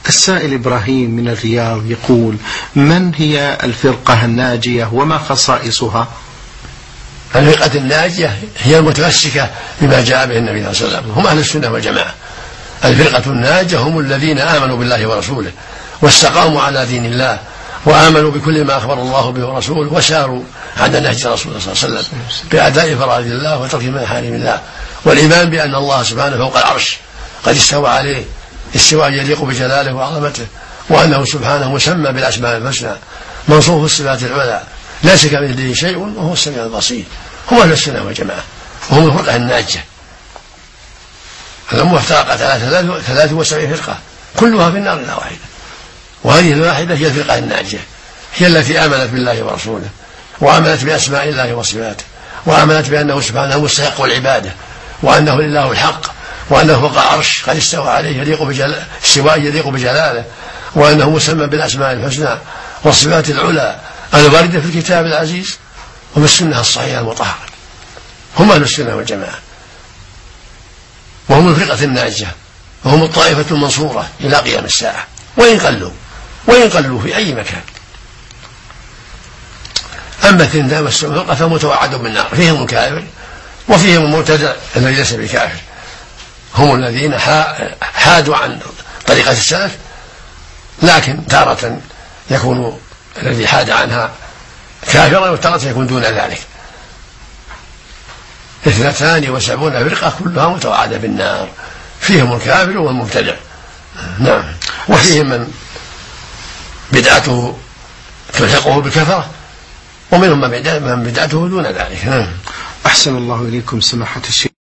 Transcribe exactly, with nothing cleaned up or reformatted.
السائل إبراهيم من الرياض يقول: من هي الفرقة الناجية وما خصائصها؟ الفرقة الناجية هي المتمسكة بما جاء به النبي صلى الله عليه وسلم، هم أهل السنة والجماعة. الفرقة الناجية هم الذين آمنوا بالله ورسوله واستقاموا على دين الله وآمنوا بكل ما أخبر الله به ورسوله وساروا على نهج رسوله صلى الله عليه وسلم بأداء فرائض الله وترك محارم الله، والإيمان بأن الله سبحانه فوق العرش قد استوى عليه استواء يليق بجلاله وعظمته، وأنه سبحانه مسمى بالأسماء الحسنى موصوف الصفات العلى ليس كمثله شيء وهو السميع البصير. هم أهل السنة والجماعة وهم الفرقة الناجية. الأمة افترقت على ثلاث وسبعين فرقة كلها في النار إلا واحدة، وهذه الواحدة هي الفرقة الناجية، هي التي آمنت بالله ورسوله وآمنت بأسماء الله وصفاته وآمنت بأنه سبحانه مستحق العبادة وأنه لله الحق وأنه فوق العرش قد استوى عليه يليق بجل... استواء يليق بجلاله، وأنه مسمى بالأسماء الحسنى والصفات العلى الواردة في الكتاب العزيز وفي السنة الصحيحة المطهرة. هم أهل السنة والجماعة وهم الفرقة الناجية وهم الطائفة المنصورة إلى قيام الساعة، وإن قلوا وإن قلوا في أي مكان. أما الثنتان والسبعون فرقة فمتوعد بالنار، فيهم الكافر وفيهم المبتدع الذي ليس بكافر، هم الذين حادوا عن طريقة السلف، لكن تارة يكون الذي حاد عنها كافرا وتارة يكون دون ذلك. اثنتان وسبعون فرقة كلها متوعدة بالنار، فيهم الكافر والمبتدع. نعم. وفيهم من بدعته تلحقه بالكفرة ومنهم من بدعته دون ذلك. أحسن الله إليكم سماحة الشيخ.